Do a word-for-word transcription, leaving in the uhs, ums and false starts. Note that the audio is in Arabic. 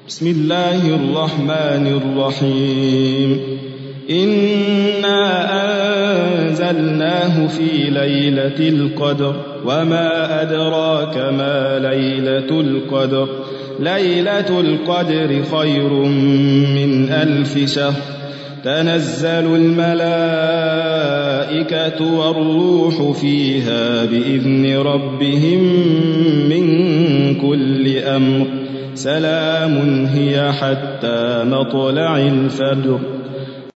بسم الله الرحمن الرحيم إنا أنزلناه في ليلة القدر وما أدراك ما ليلة القدر ليلة القدر خير من ألف شهر تنزل الملائكة والروح فيها بإذن ربهم من كل أمر سلام هي حتى مطلع الفجر